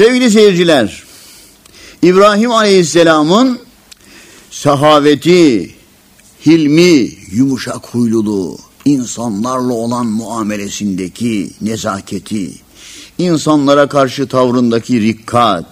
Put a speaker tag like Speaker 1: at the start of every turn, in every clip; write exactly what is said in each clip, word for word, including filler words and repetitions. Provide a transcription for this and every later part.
Speaker 1: Sevgili seyirciler, İbrahim Aleyhisselam'ın sahaveti, hilmi, yumuşak huyluluğu, insanlarla olan muamelesindeki nezaketi, insanlara karşı tavrındaki rikkat,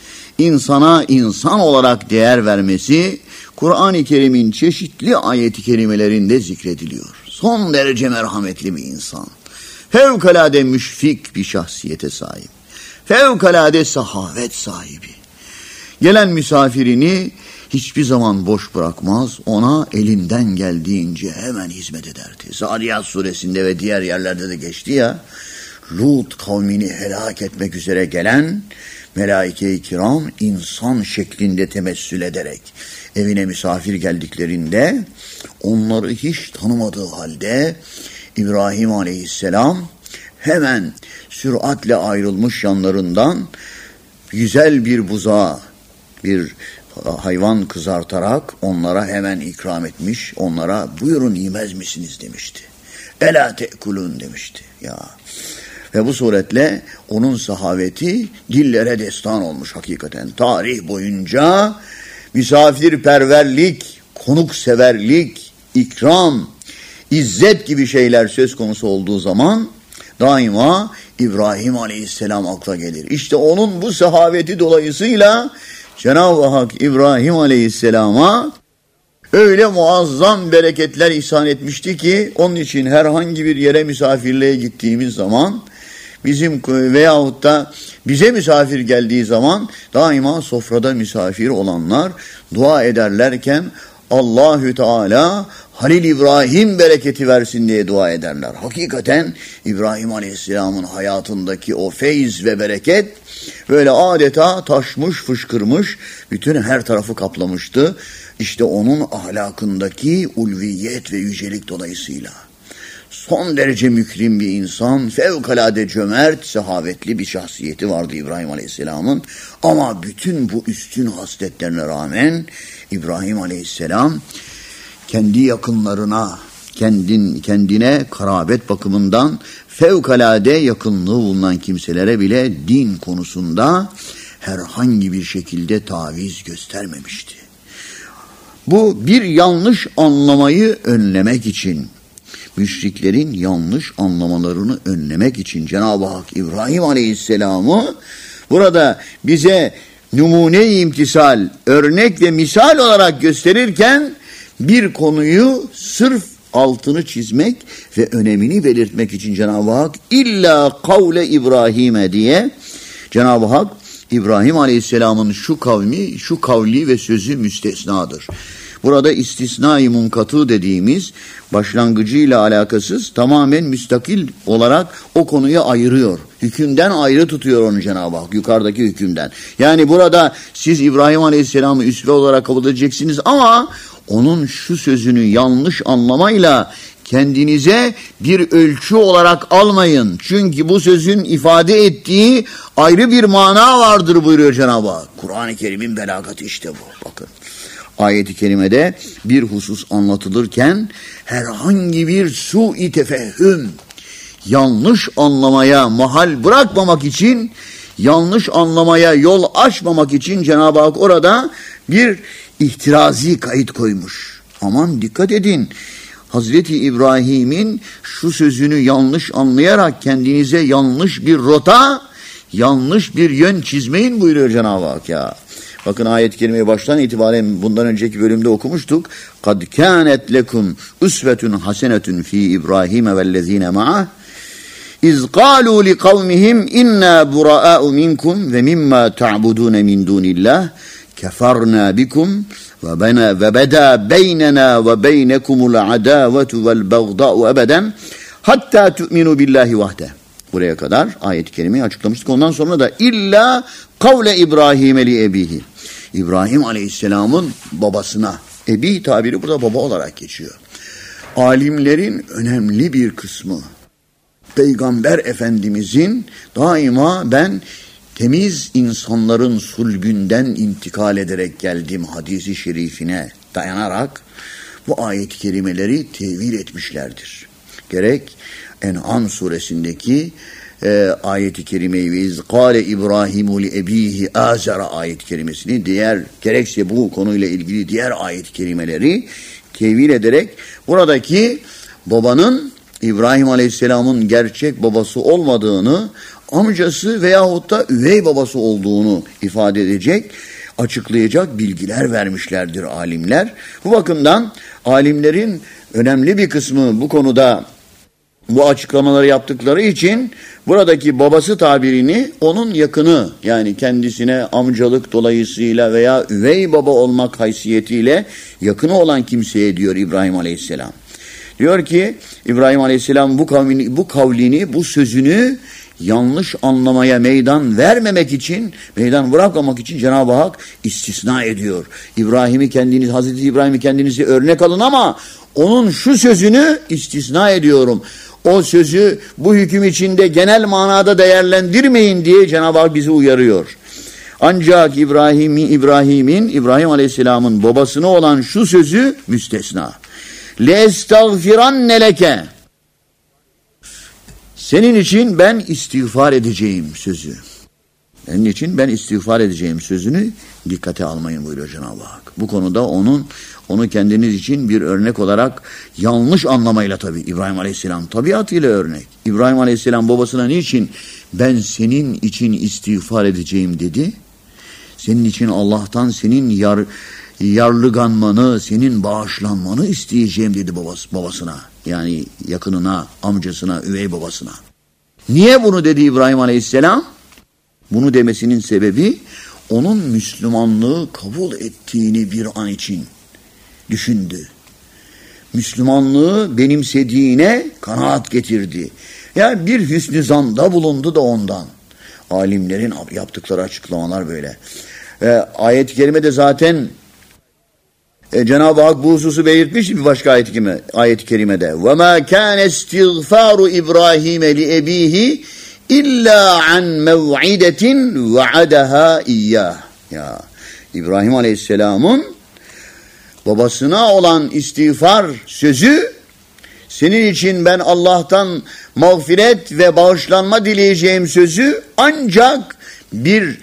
Speaker 1: insana insan olarak değer vermesi, Kur'an-ı Kerim'in çeşitli ayet-i kerimelerinde zikrediliyor. Son derece merhametli bir insan, fevkalade müşfik bir şahsiyete sahip, fevkalade sahavet sahibi. Gelen misafirini hiçbir zaman boş bırakmaz, ona elinden geldiğince hemen hizmet ederdi. Zariyat suresinde ve diğer yerlerde de geçti ya, Lut kavmini helak etmek üzere gelen melaike-i kiram insan şeklinde temessül ederek evine misafir geldiklerinde onları hiç tanımadığı halde İbrahim Aleyhisselam hemen süratle ayrılmış yanlarından güzel bir buzağı, bir hayvan kızartarak onlara hemen ikram etmiş, onlara buyurun yemez misiniz demişti. Ela te'kulun demişti ya. Ve bu suretle onun sahaveti dillere destan olmuş hakikaten. Tarih boyunca misafirperverlik, konukseverlik, ikram, izzet gibi şeyler söz konusu olduğu zaman daima İbrahim Aleyhisselam akla gelir. İşte onun bu sahaveti dolayısıyla Cenab-ı Hak İbrahim Aleyhisselam'a öyle muazzam bereketler ihsan etmişti ki onun için herhangi bir yere misafirliğe gittiğimiz zaman bizim veyahut da bize misafir geldiği zaman daima sofrada misafir olanlar dua ederlerken Allahü Teala Halil İbrahim bereketi versin diye dua ederler. Hakikaten İbrahim Aleyhisselam'ın hayatındaki o feyz ve bereket böyle adeta taşmış, fışkırmış, bütün her tarafı kaplamıştı. İşte onun ahlakındaki ulviyet ve yücelik dolayısıyla. Son derece mükrim bir insan, fevkalade cömert, sehavetli bir şahsiyeti vardı İbrahim Aleyhisselam'ın. Ama bütün bu üstün hasletlerine rağmen İbrahim Aleyhisselam kendi yakınlarına, kendin, kendine karabet bakımından fevkalade yakınlığı bulunan kimselere bile din konusunda herhangi bir şekilde taviz göstermemişti. Bu bir yanlış anlamayı önlemek için, müşriklerin yanlış anlamalarını önlemek için Cenab-ı Hak İbrahim Aleyhisselam'ı burada bize numune-i imtisal, örnek ve misal olarak gösterirken bir konuyu sırf altını çizmek ve önemini belirtmek için Cenab-ı Hak illa kavle İbrahim'e diye Cenab-ı Hak İbrahim Aleyhisselam'ın şu kavmi, şu kavli ve sözü müstesnadır. Burada istisna-i munkatı dediğimiz başlangıcıyla alakasız tamamen müstakil olarak o konuyu ayırıyor. Hükümden ayrı tutuyor onu Cenab-ı Hak, yukarıdaki hükümden. Yani burada siz İbrahim Aleyhisselam'ı üsve olarak kabul edeceksiniz ama onun şu sözünü yanlış anlamayla kendinize bir ölçü olarak almayın. Çünkü bu sözün ifade ettiği ayrı bir mana vardır buyuruyor Cenab-ı Hak. Kur'an-ı Kerim'in belagatı işte bu. Bakın. Ayet-i kerimede bir husus anlatılırken herhangi bir su-i tefehüm, yanlış anlamaya mahal bırakmamak için, yanlış anlamaya yol açmamak için Cenab-ı Hak orada bir ihtirazi kayıt koymuş. Aman dikkat edin, Hazreti İbrahim'in şu sözünü yanlış anlayarak kendinize yanlış bir rota, yanlış bir yön çizmeyin buyuruyor Cenab-ı Hak ya. Bakın ayet-i kerimeyi baştan itibaren bundan önceki bölümde okumuştuk. قَدْ كَانَتْ لَكُمْ اُسْوَةٌ حَسَنَةٌ ف۪ي إِبْرَاهِيمَ وَالَّذ۪ينَ مَعَهِ اِذْ قَالُوا لِقَوْمِهِمْ اِنَّا بُرَآءُ مِنْكُمْ وَمِمَّا تَعْبُدُونَ مِنْ دُونِ اللّٰهِ كَفَرْنَا بِكُمْ وَبَدَا بَيْنَنَا وَبَيْنَكُمُ الْعَدَاوَةُ وَالْبَغْضَاءُ أَبَدًا حَتَّى تُؤْمِنُوا بِاللّٰهِ وَحْدَهُ. Buraya kadar ayet-i kerimeyi açıklamıştık. Ondan sonra da illa kavle İbrahim li ebihi. İbrahim Aleyhisselam'ın babasına. Ebi tabiri burada baba olarak geçiyor. Alimlerin önemli bir kısmı Peygamber Efendimizin daima ben temiz insanların sulbünden intikal ederek geldim hadisi şerifine dayanarak bu ayet-i kerimeleri tevil etmişlerdir. Gerek En'am suresindeki e, ayet-i kerimeyi ve iz kâle İbrahimu li ebihi azara ayet-i kerimesini, diğer gerekse bu konuyla ilgili diğer ayet-i kerimeleri tevil ederek buradaki babanın İbrahim Aleyhisselam'ın gerçek babası olmadığını, amcası veyahut da üvey babası olduğunu ifade edecek, açıklayacak bilgiler vermişlerdir alimler. Bu bakımdan alimlerin önemli bir kısmı bu konuda bu açıklamaları yaptıkları için buradaki babası tabirini onun yakını, yani kendisine amcalık dolayısıyla veya üvey baba olmak haysiyetiyle yakını olan kimseye diyor İbrahim Aleyhisselam. Diyor ki İbrahim Aleyhisselam bu kavlini, bu kavlini, bu sözünü yanlış anlamaya meydan vermemek için, meydan bırakmamak için Cenab-ı Hak istisna ediyor. İbrahim'i kendiniz, Hazreti İbrahim'i kendinize örnek alın ama onun şu sözünü istisna ediyorum. O sözü bu hüküm içinde genel manada değerlendirmeyin diye Cenab-ı Hak bizi uyarıyor. Ancak İbrahim'i, İbrahim'in, İbrahim Aleyhisselam'ın babasına olan şu sözü müstesna. لَاَسْتَغْفِرَنَّ لَكَ Senin için ben istiğfar edeceğim sözü. Senin için ben istiğfar edeceğim sözünü dikkate almayın buyuruyor Cenab-ı Hak. Bu konuda onun onu kendiniz için bir örnek olarak yanlış anlamayla, tabii İbrahim Aleyhisselam tabiatıyla örnek. İbrahim Aleyhisselam babasına niçin ben senin için istiğfar edeceğim dedi? Senin için Allah'tan senin yar, yarlıganmanı, senin bağışlanmanı isteyeceğim dedi babası, babasına. Yani yakınına, amcasına, üvey babasına. Niye bunu dedi İbrahim Aleyhisselam? Bunu demesinin sebebi onun Müslümanlığı kabul ettiğini bir an için düşündü. Müslümanlığı benimsediğine kanaat getirdi. Yani bir hüsnü zanda bulundu da ondan. Alimlerin yaptıkları açıklamalar böyle. E, ayet-i kerimede zaten e, Cenab-ı Hak bu hususu belirtmiş bir başka ayet-i kerime, ayet-i kerimede. وَمَا كَانَ اسْتِغْفَارُ إِبْرَاهِيمَ لِأَب۪يهِ İlla an mev'idetin va'adaha iyyah. Ya İbrahim Aleyhisselam'ın babasına olan istiğfar sözü, senin için ben Allah'tan mağfiret ve bağışlanma dileyeceğim sözü ancak bir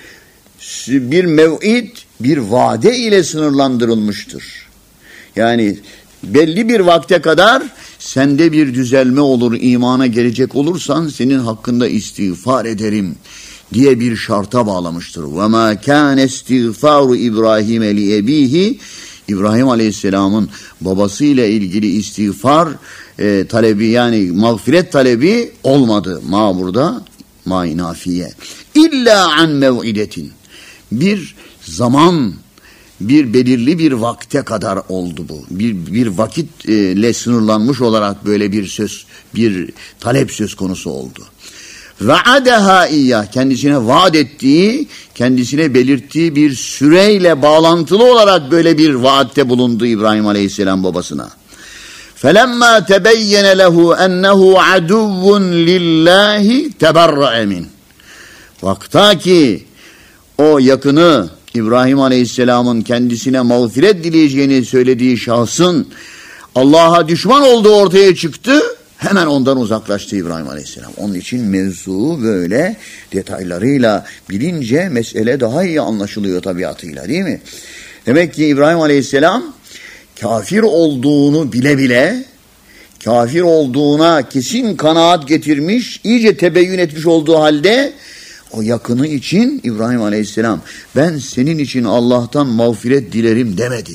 Speaker 1: bir mev'id, bir vade ile sınırlandırılmıştır. Yani belli bir vakte kadar sende bir düzelme olur, imana gelecek olursan senin hakkında istiğfar ederim diye bir şarta bağlamıştır. وَمَا كَانَ اسْتِغْفَارُ İbrahim لِأَب۪يهِ İbrahim Aleyhisselam'ın babasıyla ilgili istiğfar e, talebi, yani mağfiret talebi olmadı. Ma burada ma-i nafiye. İlla an mev'idetin. Bir zaman, bir belirli bir vakte kadar oldu bu. Bir, bir vakitle sınırlanmış olarak böyle bir söz, bir talep söz konusu oldu. Ve'adeha iyyah, kendisine vaat ettiği, kendisine belirttiği bir süreyle bağlantılı olarak böyle bir vaatte bulundu İbrahim Aleyhisselam babasına. فَلَمَّا تَبَيَّنَ لَهُ أَنَّهُ عَدُوٌ لِلّٰهِ تَبَرَّأَ مِنْ Vakta ki o yakını İbrahim Aleyhisselam'ın kendisine mağfiret dileyeceğini söylediği şahsın Allah'a düşman olduğu ortaya çıktı, hemen ondan uzaklaştı İbrahim Aleyhisselam. Onun için mevzu böyle detaylarıyla bilince mesele daha iyi anlaşılıyor tabiatıyla, değil mi? Demek ki İbrahim Aleyhisselam kafir olduğunu bile bile, kafir olduğuna kesin kanaat getirmiş, iyice tebeyyün etmiş olduğu halde o yakını için İbrahim Aleyhisselam ben senin için Allah'tan mağfiret dilerim demedi.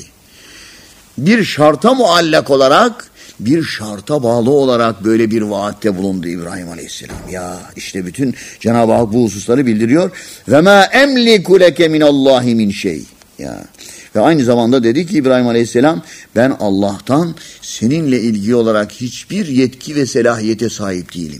Speaker 1: Bir şarta muallak olarak, bir şarta bağlı olarak böyle bir vaatte bulundu İbrahim Aleyhisselam. Ya işte bütün Cenab-ı Hak bu hususları bildiriyor. Ve ma emliku leke minallahi min şey. Ya. Ve aynı zamanda dedi ki İbrahim Aleyhisselam ben Allah'tan seninle ilgili olarak hiçbir yetki ve selahiyete sahip değilim.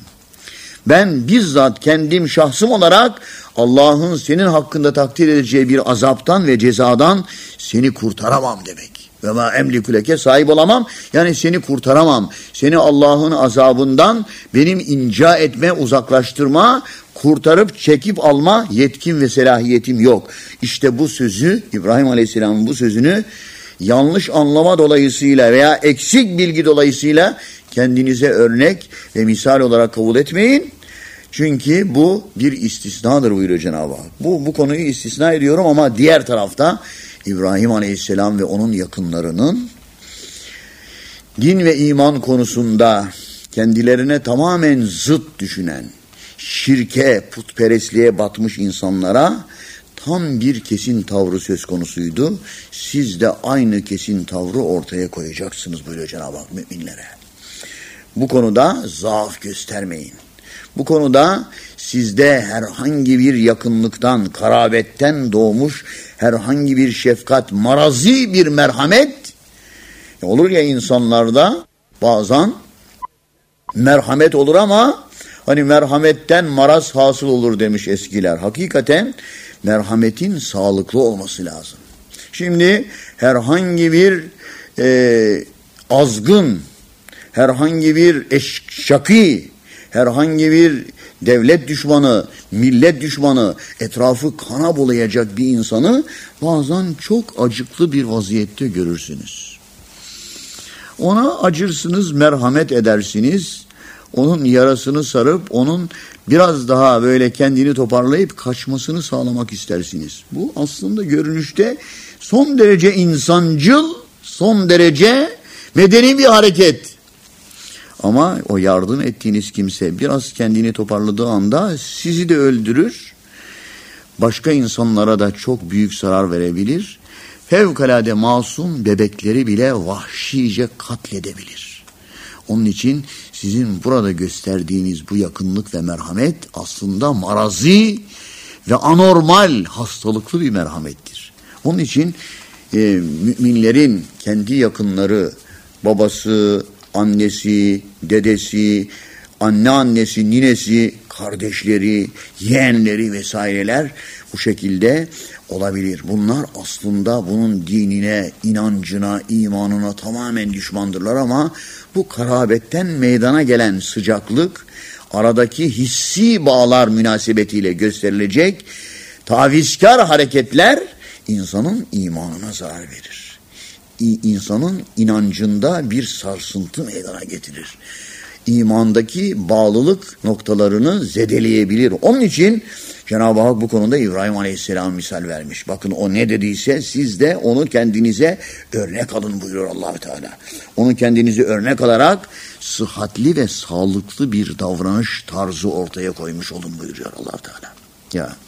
Speaker 1: Ben bizzat kendim şahsım olarak Allah'ın senin hakkında takdir edeceği bir azaptan ve cezadan seni kurtaramam demek. Ve ma emliku leke, sahip olamam, yani seni kurtaramam. Seni Allah'ın azabından benim inca etme, uzaklaştırma, kurtarıp çekip alma yetkim ve selahiyetim yok. İşte bu sözü, İbrahim Aleyhisselam'ın bu sözünü yanlış anlama dolayısıyla veya eksik bilgi dolayısıyla kendinize örnek ve misal olarak kabul etmeyin. Çünkü bu bir istisnadır buyuruyor Cenab-ı Hak. Bu, bu konuyu istisna ediyorum ama diğer tarafta İbrahim Aleyhisselam ve onun yakınlarının din ve iman konusunda kendilerine tamamen zıt düşünen, şirke, putperestliğe batmış insanlara tam bir kesin tavrı söz konusuydu. Siz de aynı kesin tavrı ortaya koyacaksınız buyuruyor Cenab-ı Hak müminlere. Bu konuda zaaf göstermeyin. Bu konuda sizde herhangi bir yakınlıktan, karabetten doğmuş herhangi bir şefkat, marazi bir merhamet olur ya insanlarda bazen merhamet olur ama hani merhametten maraz hasıl olur demiş eskiler. Hakikaten merhametin sağlıklı olması lazım. Şimdi herhangi bir e, azgın, herhangi bir eşşaki, herhangi bir devlet düşmanı, millet düşmanı, etrafı kana bulayacak bir insanı bazen çok acıklı bir vaziyette görürsünüz. Ona acırsınız, merhamet edersiniz. Onun yarasını sarıp onun biraz daha böyle kendini toparlayıp kaçmasını sağlamak istersiniz. Bu aslında görünüşte son derece insancıl, son derece medeni bir hareket. Ama o yardım ettiğiniz kimse biraz kendini toparladığı anda sizi de öldürür. Başka insanlara da çok büyük zarar verebilir. Fevkalade masum bebekleri bile vahşice katledebilir. Onun için sizin burada gösterdiğiniz bu yakınlık ve merhamet aslında marazi ve anormal, hastalıklı bir merhamettir. Onun için e, müminlerin kendi yakınları, babası, annesi, dedesi, anneannesi, ninesi, kardeşleri, yeğenleri vesaireler bu şekilde olabilir. Bunlar aslında bunun dinine, inancına, imanına tamamen düşmandırlar ama bu karabetten meydana gelen sıcaklık, aradaki hissi bağlar münasebetiyle gösterilecek tavizkar hareketler insanın imanına zarar verir. İnsanın inancında bir sarsıntı meydana getirir. İmandaki bağlılık noktalarını zedeleyebilir. Onun için Cenab-ı Hak bu konuda İbrahim Aleyhisselam misal vermiş. Bakın o ne dediyse siz de onu kendinize örnek alın buyuruyor Allah-u Teala. Onu kendinize örnek alarak sıhhatli ve sağlıklı bir davranış tarzı ortaya koymuş olun buyuruyor Allah-u Teala. Ya.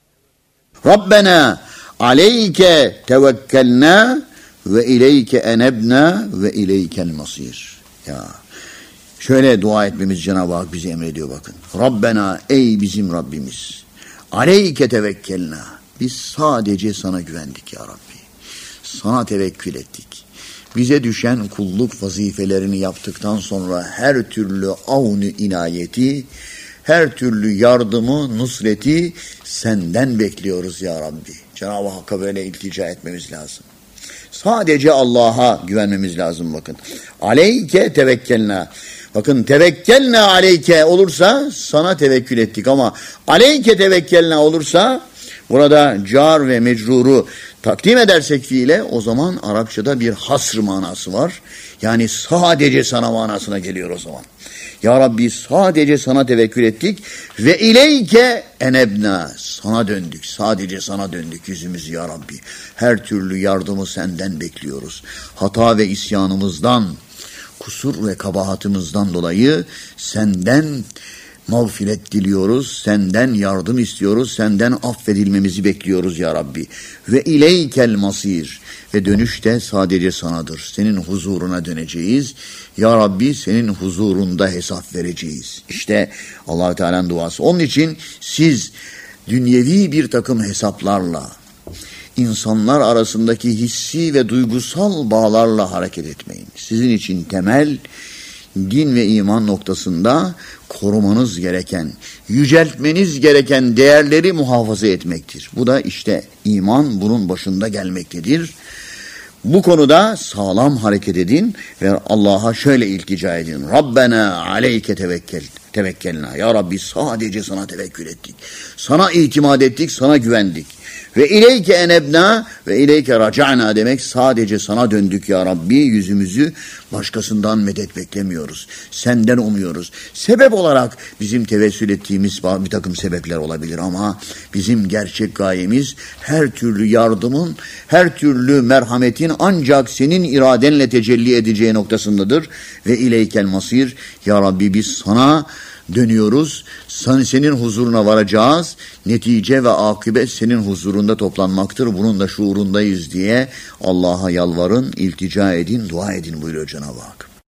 Speaker 1: Rabbena aleyke tevekkelna ve ileyke enebna ve ileykel masir. Ya. Şöyle dua etmemiz Cenab-ı Hak bize emrediyor bakın. Rabbena ey bizim Rabbimiz. Aleyke tevekkelna. Biz sadece sana güvendik ya Rabbi. Sana tevekkül ettik. Bize düşen kulluk vazifelerini yaptıktan sonra her türlü avnu inayeti, her türlü yardımı, nusreti senden bekliyoruz ya Rabbi. Cenab-ı Hakk'a böyle iltica etmemiz lazım. Sadece Allah'a güvenmemiz lazım bakın. Aleyke tevekkelna. Bakın tevekkelna aleyke olursa sana tevekkül ettik ama aleyke tevekkelna olursa burada car ve mecruru takdim edersek fiile o zaman Arapçada bir hasr manası var. Yani sadece sana manasına geliyor o zaman. Ya Rabbi sadece sana tevekkül ettik ve ileyke enebna. Sana döndük. Sadece sana döndük yüzümüzü ya Rabbi. Her türlü yardımı senden bekliyoruz. Hata ve isyanımızdan, kusur ve kabahatımızdan dolayı senden mağfiret diliyoruz, senden yardım istiyoruz, senden affedilmemizi bekliyoruz ya Rabbi. Ve ileykel masir. Ve dönüş de sadece sanadır. Senin huzuruna döneceğiz. Ya Rabbi senin huzurunda hesap vereceğiz. İşte Allah-u Teala'nın duası. Onun için siz dünyevi bir takım hesaplarla, insanlar arasındaki hissi ve duygusal bağlarla hareket etmeyin. Sizin için temel din ve iman noktasında korumanız gereken, yüceltmeniz gereken değerleri muhafaza etmektir. Bu da işte iman bunun başında gelmektedir. Bu konuda sağlam hareket edin ve Allah'a şöyle iltica edin. Rabbena aleyke tevekkel. tevekkelna. Ya Rabbi sadece sana tevekkül ettik. Sana itimat ettik, sana güvendik. Ve ileyke enebna ve ileyke raca'na demek sadece sana döndük ya Rabbi. Yüzümüzü başkasından medet beklemiyoruz. Senden umuyoruz. Sebep olarak bizim tevessül ettiğimiz bir takım sebepler olabilir ama bizim gerçek gayemiz her türlü yardımın, her türlü merhametin ancak senin iradenle tecelli edeceği noktasındadır. Ve ileykel masir. Ya Rabbi biz sana dönüyoruz. Senin huzuruna varacağız. Netice ve akıbet senin huzurunda toplanmaktır. Bunun da şuurundayız diye Allah'a yalvarın, iltica edin, dua edin buyuruyor Cenab-ı Hak.